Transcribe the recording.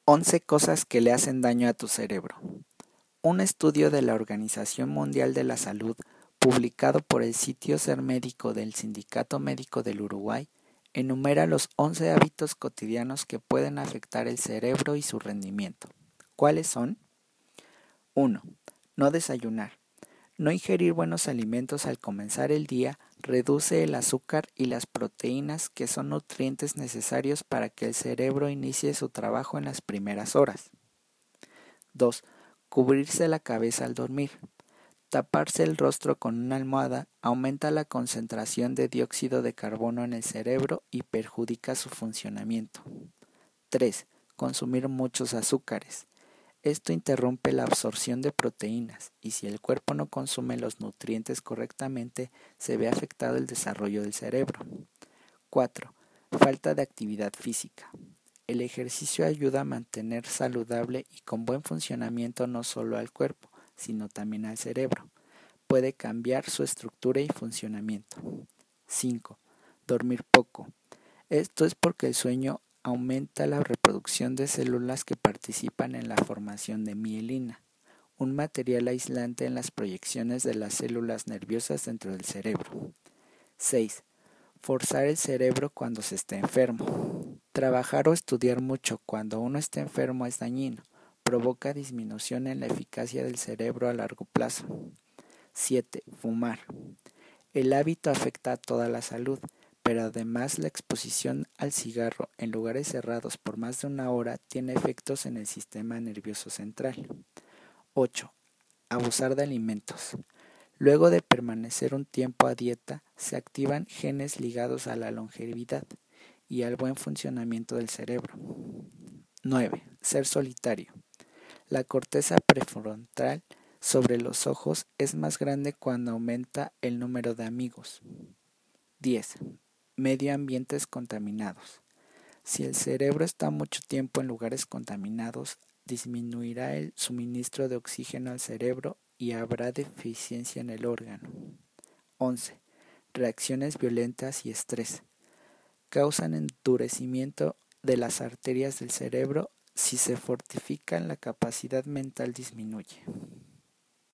11 cosas que le hacen daño a tu cerebro. Un estudio de la Organización Mundial de la Salud, publicado por el sitio Ser Médico del Sindicato Médico del Uruguay, enumera los 11 hábitos cotidianos que pueden afectar el cerebro y su rendimiento. ¿Cuáles son? 1. No desayunar. No ingerir buenos alimentos al comenzar el día reduce el azúcar y las proteínas, que son nutrientes necesarios para que el cerebro inicie su trabajo en las primeras horas. 2. Cubrirse la cabeza al dormir. Taparse el rostro con una almohada aumenta la concentración de dióxido de carbono en el cerebro y perjudica su funcionamiento. 3. Consumir muchos azúcares. Esto interrumpe la absorción de proteínas y si el cuerpo no consume los nutrientes correctamente, se ve afectado el desarrollo del cerebro. 4. Falta de actividad física. El ejercicio ayuda a mantener saludable y con buen funcionamiento no solo al cuerpo, sino también al cerebro. Puede cambiar su estructura y funcionamiento. 5. Dormir poco. Esto es porque el sueño aumenta la reproducción de células que participan en la formación de mielina, un material aislante en las proyecciones de las células nerviosas dentro del cerebro. 6. Forzar el cerebro cuando se está enfermo. Trabajar o estudiar mucho cuando uno está enfermo es dañino, provoca disminución en la eficacia del cerebro a largo plazo. 7. Fumar. El hábito afecta a toda la salud, pero además la exposición al cigarro en lugares cerrados por más de una hora tiene efectos en el sistema nervioso central. 8. Abusar de alimentos. Luego de permanecer un tiempo a dieta, se activan genes ligados a la longevidad y al buen funcionamiento del cerebro. 9. Ser solitario. La corteza prefrontal sobre los ojos es más grande cuando aumenta el número de amigos. 10. Medio ambientes contaminados. Si el cerebro está mucho tiempo en lugares contaminados, disminuirá el suministro de oxígeno al cerebro y habrá deficiencia en el órgano. 11. Reacciones violentas y estrés. Causan endurecimiento de las arterias del cerebro. Si se fortifican, la capacidad mental disminuye.